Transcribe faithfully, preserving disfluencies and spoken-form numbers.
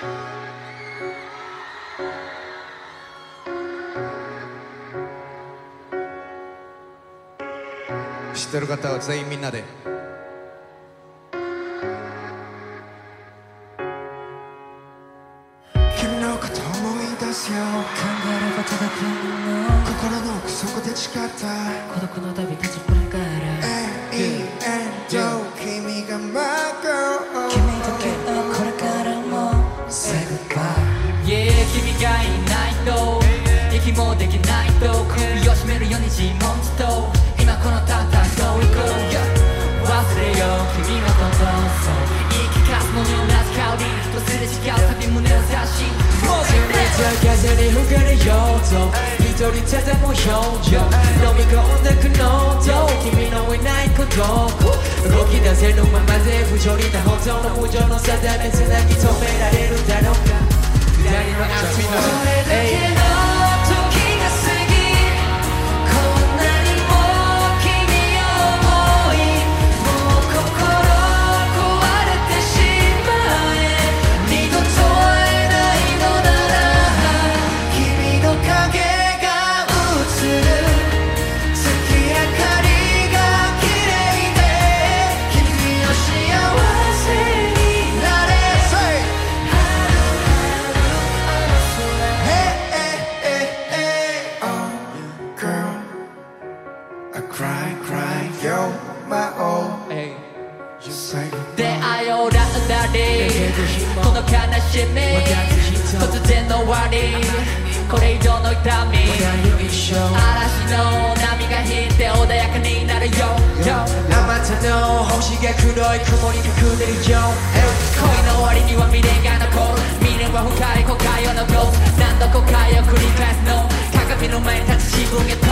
知ってる方は全員みんなで。君のこと思い出すよ。 考えればただ君の心の奥底で誓った孤独の旅立ちぶりから永遠と君が My girl 君ときっとこれからも Say goodbye Yeah 君がいないと息もできないと首を絞めるように自問自答今このたった一人こう忘れよう君のことそう言い聞かすのに同じ香りとすれ違うたび胸を刺しもう全然風に吹かれようと一人手でも表情飲み込んでくのと君のいないこと動き出せぬままで不条理な本当の無情の定めつなぎ止められるだろうか二人の足もこれだけの時が過ぎこんなにも君を思いもう心壊れてしまえ二度と会えないのなら君の影が映る月明かりが綺麗で君の幸せになれ Cry, cry, yo, my own. You say 出会いをランダリこの悲しみ突然の終わりこれ以上の痛み嵐の波が引いて穏やかになるよあまたの星が黒い雲に隠れるよ恋の終わりには未練が残る未練は深い後悔を残す何度後悔を繰り返すの鏡の前に立ち自分へ